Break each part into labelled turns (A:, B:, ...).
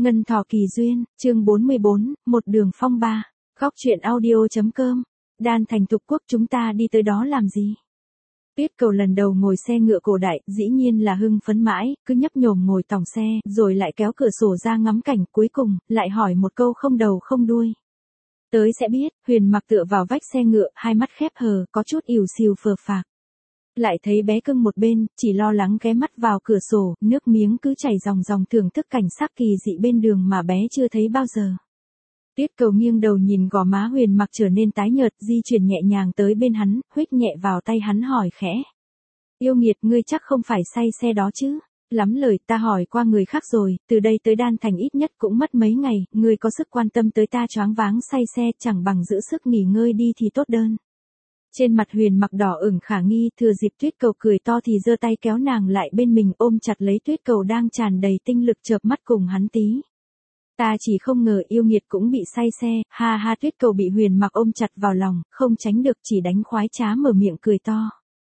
A: Ngân Thỏ Kỳ Duyên, chương 44, một đường phong ba. Góc truyện audio.com. Đan Thành Tục Quốc, chúng ta đi tới đó làm gì? Tuyết Cầu lần đầu ngồi xe ngựa cổ đại, dĩ nhiên là hưng phấn mãi, cứ nhấp nhổm ngồi tòng xe, rồi lại kéo cửa sổ ra ngắm cảnh, cuối cùng, lại hỏi một câu không đầu không đuôi. Tới sẽ biết. Huyền Mặc tựa vào vách xe ngựa, hai mắt khép hờ, có chút ỉu xìu phờ phạc. Lại thấy bé cưng một bên, chỉ lo lắng ghé mắt vào cửa sổ, nước miếng cứ chảy ròng ròng thưởng thức cảnh sắc kỳ dị bên đường mà bé chưa thấy bao giờ. Tuyết Cầu nghiêng đầu nhìn gò má Huyền Mặc trở nên tái nhợt, di chuyển nhẹ nhàng tới bên hắn, huých nhẹ vào tay hắn hỏi khẽ. Yêu nghiệt, ngươi chắc không phải say xe đó chứ? Lắm lời, ta hỏi qua người khác rồi, từ đây tới Đan Thành ít nhất cũng mất mấy ngày, ngươi có sức quan tâm tới ta choáng váng say xe, chẳng bằng giữ sức nghỉ ngơi đi thì tốt đơn. Trên mặt Huyền Mặc đỏ ửng khả nghi, thừa dịp Tuyết Cầu cười to thì giơ tay kéo nàng lại bên mình, ôm chặt lấy Tuyết Cầu đang tràn đầy tinh lực, chợp mắt cùng hắn tí. Ta chỉ không ngờ yêu nghiệt cũng bị say xe, ha ha. Tuyết Cầu bị Huyền Mặc ôm chặt vào lòng, không tránh được chỉ đánh khoái trá mở miệng cười to.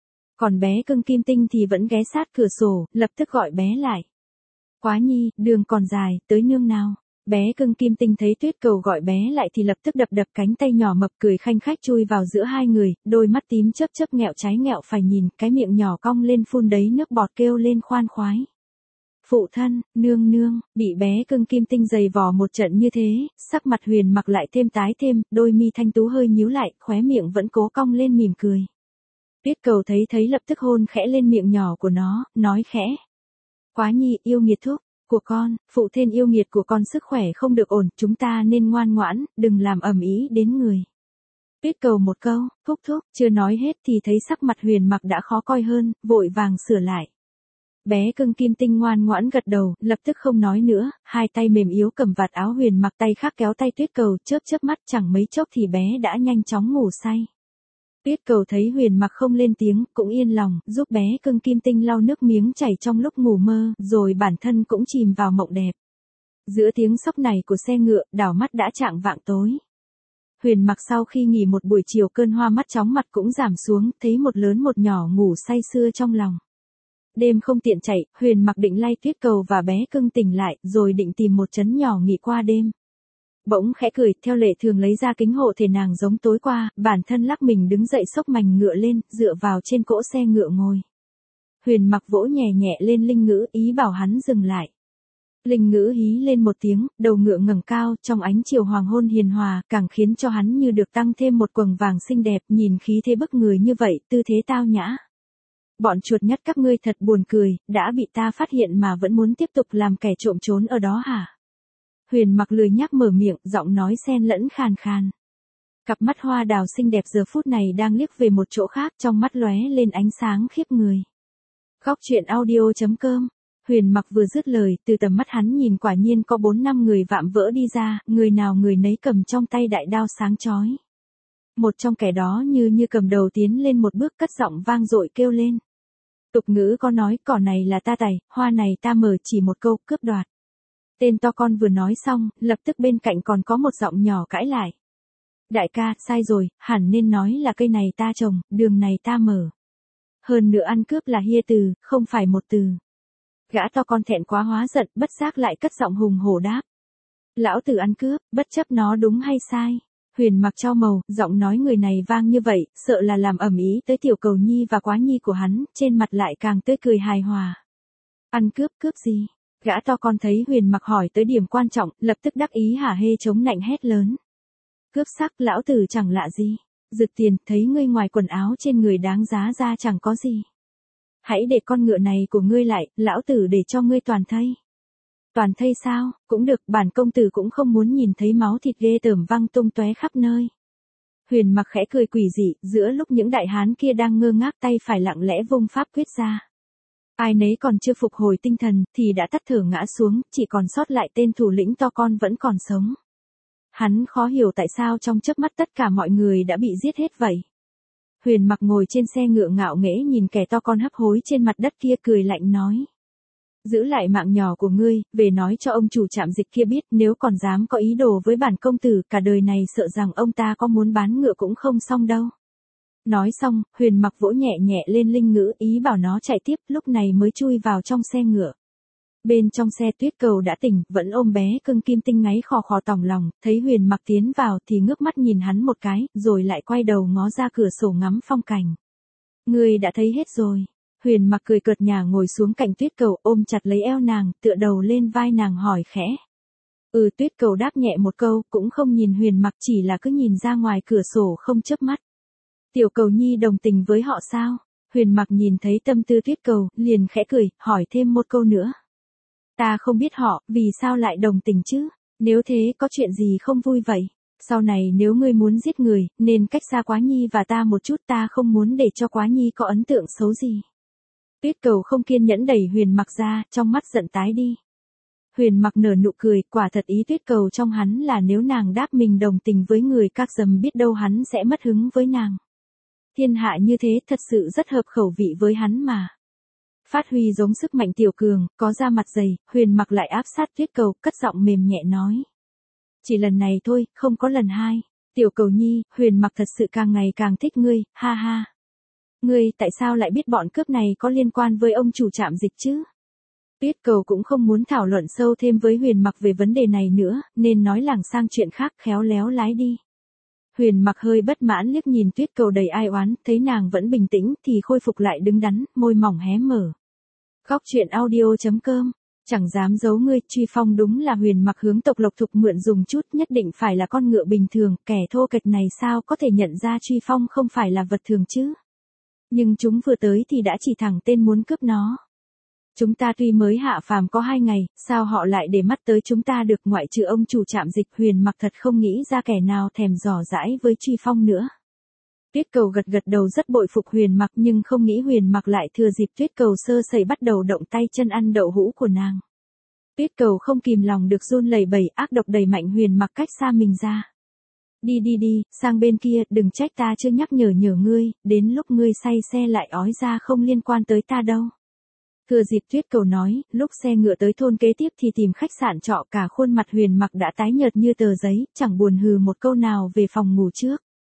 A: Còn bé cưng Kim Tinh thì vẫn ghé sát cửa sổ, lập tức gọi bé lại. Quá nhi, đường còn dài, tới nương nào. Bé cưng Kim Tinh thấy Tuyết Cầu gọi bé lại thì lập tức đập đập cánh tay nhỏ mập, cười khanh khách chui vào giữa hai người, đôi mắt tím chớp chớp nghẹo trái nghẹo phải nhìn, cái miệng nhỏ cong lên phun đấy nước bọt, kêu lên khoan khoái. Phụ thân, nương nương. Bị bé cưng Kim Tinh giày vò một trận như thế, sắc mặt Huyền Mặc lại thêm tái thêm, đôi mi thanh tú hơi nhíu lại, khóe miệng vẫn cố cong lên mỉm cười. Tuyết Cầu thấy lập tức hôn khẽ lên miệng nhỏ của nó, nói khẽ. Quá nhi, yêu nghiệt thúc của con, phụ thân yêu nghiệt của con sức khỏe không được ổn, chúng ta nên ngoan ngoãn, đừng làm ầm ĩ đến người. Tuyết Cầu một câu, thúc, chưa nói hết thì thấy sắc mặt Huyền Mặc đã khó coi hơn, vội vàng sửa lại. Bé cưng Kim Tinh ngoan ngoãn gật đầu, lập tức không nói nữa, hai tay mềm yếu cầm vạt áo Huyền Mặc, tay khác kéo tay Tuyết Cầu, chớp chớp mắt, chẳng mấy chốc thì bé đã nhanh chóng ngủ say. Tuyết Cầu thấy Huyền Mặc không lên tiếng, cũng yên lòng, giúp bé cưng Kim Tinh lau nước miếng chảy trong lúc ngủ mơ, rồi bản thân cũng chìm vào mộng đẹp. Giữa tiếng sóc này của xe ngựa, đảo mắt đã chạng vạng tối. Huyền Mặc sau khi nghỉ một buổi chiều, cơn hoa mắt chóng mặt cũng giảm xuống, thấy một lớn một nhỏ ngủ say sưa trong lòng. Đêm không tiện chạy, Huyền Mặc định lay Tuyết Cầu và bé cưng tỉnh lại, rồi định tìm một trấn nhỏ nghỉ qua đêm. Bỗng khẽ cười, theo lệ thường lấy ra kính hộ thể nàng giống tối qua, bản thân lắc mình đứng dậy xốc mành ngựa lên, dựa vào trên cỗ xe ngựa ngồi. Huyền Mặc vỗ nhẹ nhẹ lên linh ngữ, ý bảo hắn dừng lại. Linh ngữ hí lên một tiếng, đầu ngựa ngẩng cao, trong ánh chiều hoàng hôn hiền hòa, càng khiến cho hắn như được tăng thêm một quầng vàng xinh đẹp, nhìn khí thế bức người như vậy, tư thế tao nhã. Bọn chuột nhắt các ngươi thật buồn cười, đã bị ta phát hiện mà vẫn muốn tiếp tục làm kẻ trộm trốn ở đó hả? Huyền Mặc lười nhác mở miệng, giọng nói xen lẫn khàn khàn. Cặp mắt hoa đào xinh đẹp giờ phút này đang liếc về một chỗ khác, trong mắt lóe lên ánh sáng khiếp người. Góc truyện audio.com. Huyền Mặc vừa dứt lời, từ tầm mắt hắn nhìn quả nhiên có 4-5 người vạm vỡ đi ra, người nào người nấy cầm trong tay đại đao sáng chói. Một trong kẻ đó như cầm đầu tiến lên một bước, cất giọng vang dội kêu lên. Tục ngữ có nói, cỏ này là ta tày, hoa này ta mở, chỉ một câu, cướp đoạt. Tên to con vừa nói xong, lập tức bên cạnh còn có một giọng nhỏ cãi lại. Đại ca, sai rồi, hẳn nên nói là cây này ta trồng, đường này ta mở. Hơn nữa ăn cướp là hia từ, không phải một từ. Gã to con thẹn quá hóa giận, bất giác lại cất giọng hùng hổ đáp. Lão tử ăn cướp, bất chấp nó đúng hay sai. Huyền Mặc trao màu, giọng nói người này vang như vậy, sợ là làm ầm ĩ tới Tiểu Cầu Nhi và Quá Nhi của hắn, trên mặt lại càng tươi cười hài hòa. Ăn cướp, cướp gì? Gã to con thấy Huyền Mặc hỏi tới điểm quan trọng, lập tức đắc ý hả hê chống nạnh hét lớn. Cướp sắc, lão tử chẳng lạ gì. Rực tiền, thấy ngươi ngoài quần áo trên người đáng giá ra chẳng có gì. Hãy để con ngựa này của ngươi lại, lão tử để cho ngươi toàn thây. Toàn thây sao, cũng được, bản công tử cũng không muốn nhìn thấy máu thịt ghê tởm văng tung tóe khắp nơi. Huyền Mặc khẽ cười quỷ dị, giữa lúc những đại hán kia đang ngơ ngác, tay phải lặng lẽ vung pháp quyết ra. Ai nấy còn chưa phục hồi tinh thần, thì đã tắt thở ngã xuống, chỉ còn sót lại tên thủ lĩnh to con vẫn còn sống. Hắn khó hiểu tại sao trong chớp mắt tất cả mọi người đã bị giết hết vậy. Huyền Mặc ngồi trên xe ngựa ngạo nghễ nhìn kẻ to con hấp hối trên mặt đất kia, cười lạnh nói. Giữ lại mạng nhỏ của ngươi, về nói cho ông chủ trạm dịch kia biết, nếu còn dám có ý đồ với bản công tử, cả đời này sợ rằng ông ta có muốn bán ngựa cũng không xong đâu. Nói xong, Huyền Mặc vỗ nhẹ nhẹ lên linh ngữ, ý bảo nó chạy tiếp, lúc này mới chui vào trong xe ngựa. Bên trong xe Tuyết Cầu đã tỉnh, vẫn ôm bé cưng Kim Tinh ngáy khò khò tỏng lòng, thấy Huyền Mặc tiến vào thì ngước mắt nhìn hắn một cái, rồi lại quay đầu ngó ra cửa sổ ngắm phong cảnh. Ngươi đã thấy hết rồi. Huyền Mặc cười cợt nhả ngồi xuống cạnh Tuyết Cầu, ôm chặt lấy eo nàng, tựa đầu lên vai nàng hỏi khẽ. Tuyết Cầu đáp nhẹ một câu, cũng không nhìn Huyền Mặc, chỉ là cứ nhìn ra ngoài cửa sổ không chớp mắt. Tiểu Cầu Nhi đồng tình với họ sao? Huyền Mặc nhìn thấy tâm tư Tuyết Cầu, liền khẽ cười, hỏi thêm một câu nữa. Ta không biết họ, vì sao lại đồng tình chứ? Nếu thế có chuyện gì không vui vậy? Sau này nếu ngươi muốn giết người, nên cách xa Quá Nhi và ta một chút, ta không muốn để cho Quá Nhi có ấn tượng xấu gì. Tuyết Cầu không kiên nhẫn đẩy Huyền Mặc ra, trong mắt giận tái đi. Huyền Mặc nở nụ cười, quả thật ý Tuyết Cầu trong hắn là nếu nàng đáp mình đồng tình với người các dầm biết đâu hắn sẽ mất hứng với nàng. Thiên hạ như thế thật sự rất hợp khẩu vị với hắn mà. Phát huy giống sức mạnh tiểu cường, có da mặt dày, Huyền Mặc lại áp sát Tuyết Cầu, cất giọng mềm nhẹ nói. Chỉ lần này thôi, không có lần hai. Tiểu Cầu Nhi, Huyền Mặc thật sự càng ngày càng thích ngươi, ha ha. Ngươi tại sao lại biết bọn cướp này có liên quan với ông chủ trạm dịch chứ? Tuyết Cầu cũng không muốn thảo luận sâu thêm với Huyền Mặc về vấn đề này nữa, nên nói lảng sang chuyện khác, khéo léo lái đi. Huyền Mặc hơi bất mãn liếc nhìn Tuyết Cầu đầy ai oán, thấy nàng vẫn bình tĩnh thì khôi phục lại đứng đắn, môi mỏng hé mở. Góc truyện audio.com, chẳng dám giấu ngươi, Truy Phong đúng là Huyền Mặc hướng Tộc Lộc Thục mượn dùng chút, nhất định phải là con ngựa bình thường, kẻ thô kệch này sao có thể nhận ra Truy Phong không phải là vật thường chứ? Nhưng chúng vừa tới thì đã chỉ thẳng tên muốn cướp nó. Chúng ta tuy mới hạ phàm có 2 ngày, sao họ lại để mắt tới chúng ta được, ngoại trừ ông chủ trạm dịch? Huyền Mặc thật không nghĩ ra kẻ nào thèm dò dãi với Truy Phong nữa. Tuyết Cầu gật gật đầu rất bội phục Huyền Mặc, nhưng không nghĩ Huyền Mặc lại thừa dịp Tuyết Cầu sơ sẩy bắt đầu động tay chân ăn đậu hũ của nàng. Tuyết Cầu không kìm lòng được run lẩy bẩy, ác độc đẩy mạnh Huyền Mặc cách xa mình ra. Đi, sang bên kia, đừng trách ta chưa nhắc nhở ngươi, đến lúc ngươi say xe lại ói ra không liên quan tới ta đâu. Thừa dịp Tuyết Cầu nói, lúc xe ngựa tới thôn kế tiếp thì tìm khách sạn trọ, cả khuôn mặt Huyền Mặc đã tái nhợt như tờ giấy, chẳng buồn hừ một câu nào về phòng ngủ trước.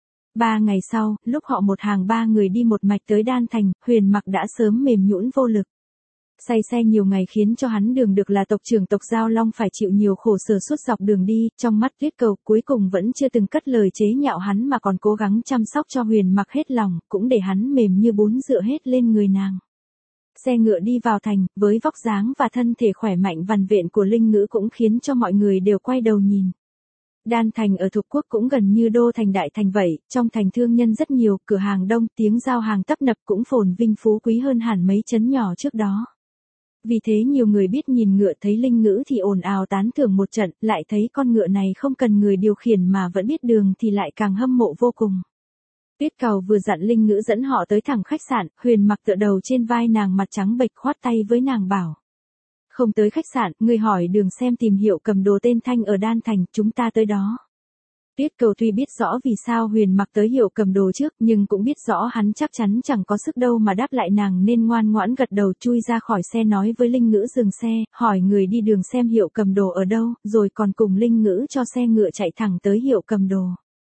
A: 3 ngày sau, lúc họ một hàng 3 người đi một mạch tới Đan Thành, Huyền Mặc đã sớm mềm nhũn vô lực. Say xe nhiều ngày khiến cho hắn đường được là tộc trưởng tộc Giao Long phải chịu nhiều khổ sở suốt dọc đường đi, trong mắt Tuyết Cầu cuối cùng vẫn chưa từng cất lời chế nhạo hắn mà còn cố gắng chăm sóc cho Huyền Mặc hết lòng, cũng để hắn mềm như bún dựa hết lên người nàng. Xe ngựa đi vào thành, với vóc dáng và thân thể khỏe mạnh vằn vện của Linh Ngữ cũng khiến cho mọi người đều quay đầu nhìn. Đan Thành ở Thục Quốc cũng gần như đô thành đại thành vậy, trong thành thương nhân rất nhiều, cửa hàng đông, tiếng giao hàng tấp nập, cũng phồn vinh phú quý hơn hẳn mấy trấn nhỏ trước đó. Vì thế nhiều người biết nhìn ngựa, thấy Linh Ngữ thì ồn ào tán thưởng một trận, lại thấy con ngựa này không cần người điều khiển mà vẫn biết đường thì lại càng hâm mộ vô cùng. Tuyết Cầu vừa dặn Linh Ngữ dẫn họ tới thẳng khách sạn, Huyền Mặc tựa đầu trên vai nàng, mặt trắng bệch, khoát tay với nàng bảo. Không tới khách sạn, ngươi hỏi đường xem tìm Hiệu Cầm Đồ tên Thanh ở Đan Thành, chúng ta tới đó. Tuyết Cầu tuy biết rõ vì sao Huyền Mặc tới Hiệu Cầm Đồ trước, nhưng cũng biết rõ hắn chắc chắn chẳng có sức đâu mà đáp lại nàng, nên ngoan ngoãn gật đầu chui ra khỏi xe nói với Linh Ngữ dừng xe, hỏi người đi đường xem Hiệu Cầm Đồ ở đâu, rồi còn cùng Linh Ngữ cho xe ngựa chạy thẳng tới Hiệu Cầm Đồ.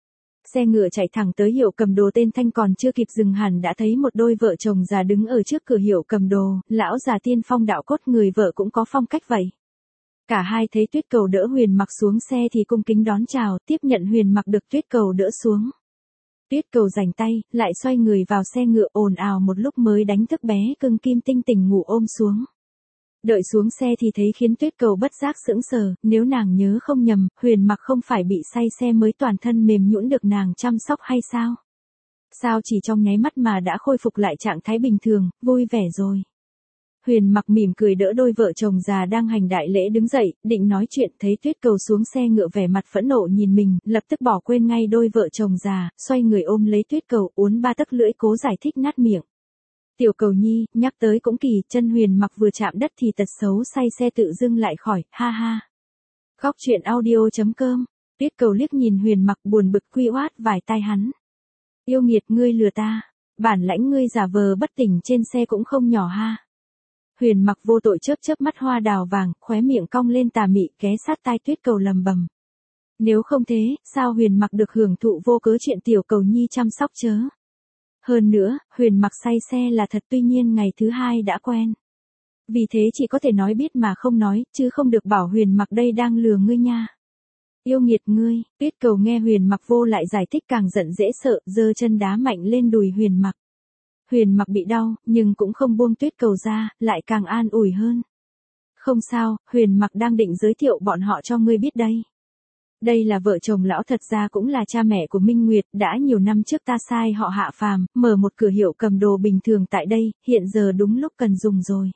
A: Xe ngựa chạy thẳng tới Hiệu Cầm Đồ tên Thanh, còn chưa kịp dừng hẳn đã thấy một đôi vợ chồng già đứng ở trước cửa Hiệu Cầm Đồ, lão già tiên phong đạo cốt, người vợ cũng có phong cách vậy. Cả hai thấy Tuyết Cầu đỡ Huyền Mặc xuống xe thì cung kính đón chào, tiếp nhận Huyền Mặc được Tuyết Cầu đỡ xuống. Tuyết Cầu giành tay, lại xoay người vào xe ngựa, ồn ào một lúc mới đánh thức bé cưng Kim Tinh tỉnh ngủ ôm xuống. Đợi xuống xe thì thấy khiến Tuyết Cầu bất giác sững sờ, nếu nàng nhớ không nhầm, Huyền Mặc không phải bị say xe mới toàn thân mềm nhũn được nàng chăm sóc hay sao? Sao chỉ trong nháy mắt mà đã khôi phục lại trạng thái bình thường, vui vẻ rồi. Huyền Mặc mỉm cười đỡ đôi vợ chồng già đang hành đại lễ đứng dậy, định nói chuyện, thấy Tuyết Cầu xuống xe ngựa vẻ mặt phẫn nộ nhìn mình, lập tức bỏ quên ngay đôi vợ chồng già, xoay người ôm lấy Tuyết Cầu, uốn 3 tấc lưỡi cố giải thích nát miệng. Tiểu Cầu Nhi, nhắc tới cũng kỳ, chân Huyền Mặc vừa chạm đất thì tật xấu say xe tự dưng lại khỏi, ha ha. Góc truyện audio.com, Tuyết Cầu liếc nhìn Huyền Mặc buồn bực quy oát vài tai hắn. Yêu nghiệt, ngươi lừa ta, bản lãnh ngươi giả vờ bất tỉnh trên xe cũng không nhỏ ha. Huyền Mặc vô tội chớp chớp mắt hoa đào vàng, khóe miệng cong lên tà mị, ghé sát tai Tuyết Cầu lầm bầm. Nếu không thế, sao Huyền Mặc được hưởng thụ vô cớ chuyện Tiểu Cầu Nhi chăm sóc chớ? Hơn nữa, Huyền Mặc say xe là thật, tuy nhiên ngày thứ 2 đã quen. Vì thế chỉ có thể nói biết mà không nói, chứ không được bảo Huyền Mặc đây đang lừa ngươi nha. Yêu nghiệt ngươi, Tuyết Cầu nghe Huyền Mặc vô lại giải thích càng giận dễ sợ, giơ chân đá mạnh lên đùi Huyền Mặc. Huyền Mặc bị đau, nhưng cũng không buông Tuyết Cầu ra, lại càng an ủi hơn. Không sao, Huyền Mặc đang định giới thiệu bọn họ cho ngươi biết đây. Đây là vợ chồng lão, thật ra cũng là cha mẹ của Minh Nguyệt, đã nhiều năm trước ta sai họ Hạ phàm, mở một cửa hiệu cầm đồ bình thường tại đây, hiện giờ đúng lúc cần dùng rồi.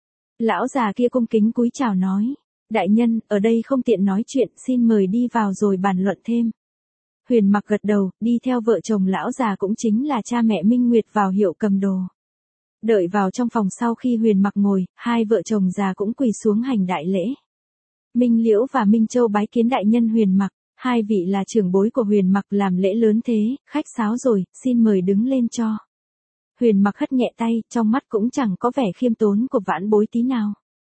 A: Lão già kia cung kính cúi chào nói. Đại nhân, ở đây không tiện nói chuyện, xin mời đi vào rồi bàn luận thêm. Huyền Mặc gật đầu, đi theo vợ chồng lão già cũng chính là cha mẹ Minh Nguyệt vào hiệu cầm đồ. Đợi vào trong phòng sau khi Huyền Mặc ngồi, hai vợ chồng già cũng quỳ xuống hành đại lễ. Minh Liễu và Minh Châu bái kiến đại nhân Huyền Mặc, hai vị là trưởng bối của Huyền Mặc làm lễ lớn thế, khách sáo rồi, xin mời đứng lên cho. Huyền Mặc hất nhẹ tay, trong mắt cũng chẳng có vẻ khiêm tốn của vãn bối tí nào.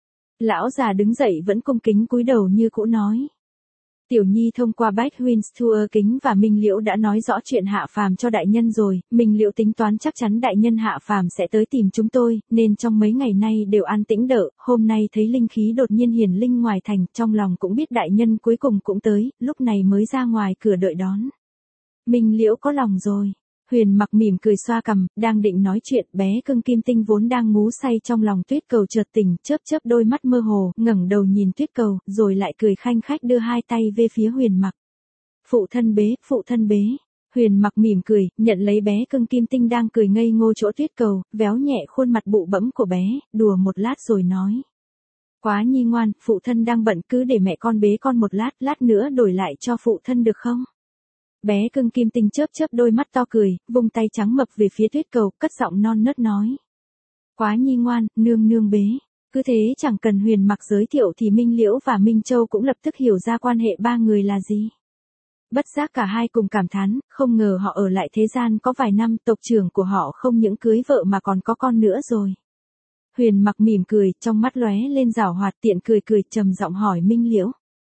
A: Lão già đứng dậy vẫn cung kính cúi đầu như cũ nói. Tiểu Nhi thông qua Bách Huynh Tour Kính và Minh Liễu đã nói rõ chuyện Hạ phàm cho đại nhân rồi, Minh Liễu tính toán chắc chắn đại nhân Hạ phàm sẽ tới tìm chúng tôi, nên trong mấy ngày nay đều an tĩnh đợi, hôm nay thấy linh khí đột nhiên hiển linh ngoài thành, trong lòng cũng biết đại nhân cuối cùng cũng tới, lúc này mới ra ngoài cửa đợi đón. Minh Liễu có lòng rồi. Huyền Mặc mỉm cười xoa cằm, đang định nói chuyện, bé cưng Kim Tinh vốn đang ngú say trong lòng Tuyết Cầu chợt tỉnh, chớp chớp đôi mắt mơ hồ, ngẩng đầu nhìn Tuyết Cầu, rồi lại cười khanh khách đưa hai tay về phía Huyền Mặc. Phụ thân bế, phụ thân bế. Huyền Mặc mỉm cười, nhận lấy bé cưng Kim Tinh đang cười ngây ngô chỗ Tuyết Cầu, véo nhẹ khuôn mặt bụ bẫm của bé, đùa một lát rồi nói. Quá Nhi ngoan, phụ thân đang bận, cứ để mẹ con bế con một lát, lát nữa đổi lại cho phụ thân được không? Bé cưng Kim Tinh chớp chớp đôi mắt to cười, vung tay trắng mập về phía Tuyết Cầu, cất giọng non nớt nói. Quá Nhi ngoan, nương nương bế. Cứ thế chẳng cần Huyền Mặc giới thiệu thì Minh Liễu và Minh Châu cũng lập tức hiểu ra quan hệ ba người là gì. Bất giác cả hai cùng cảm thán, không ngờ họ ở lại thế gian có vài năm, tộc trưởng của họ không những cưới vợ mà còn có con nữa rồi. Huyền Mặc mỉm cười, trong mắt lóe lên giảo hoạt, tiện cười cười, trầm giọng hỏi Minh Liễu.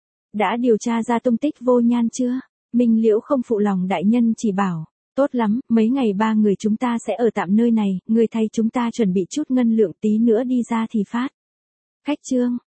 A: Đã điều tra ra tung tích Vô Nhan chưa? Minh Liễu không phụ lòng đại nhân chỉ bảo, tốt lắm, mấy ngày ba người chúng ta sẽ ở tạm nơi này, người thay chúng ta chuẩn bị chút ngân lượng tí nữa đi ra thì phát. Khách trương,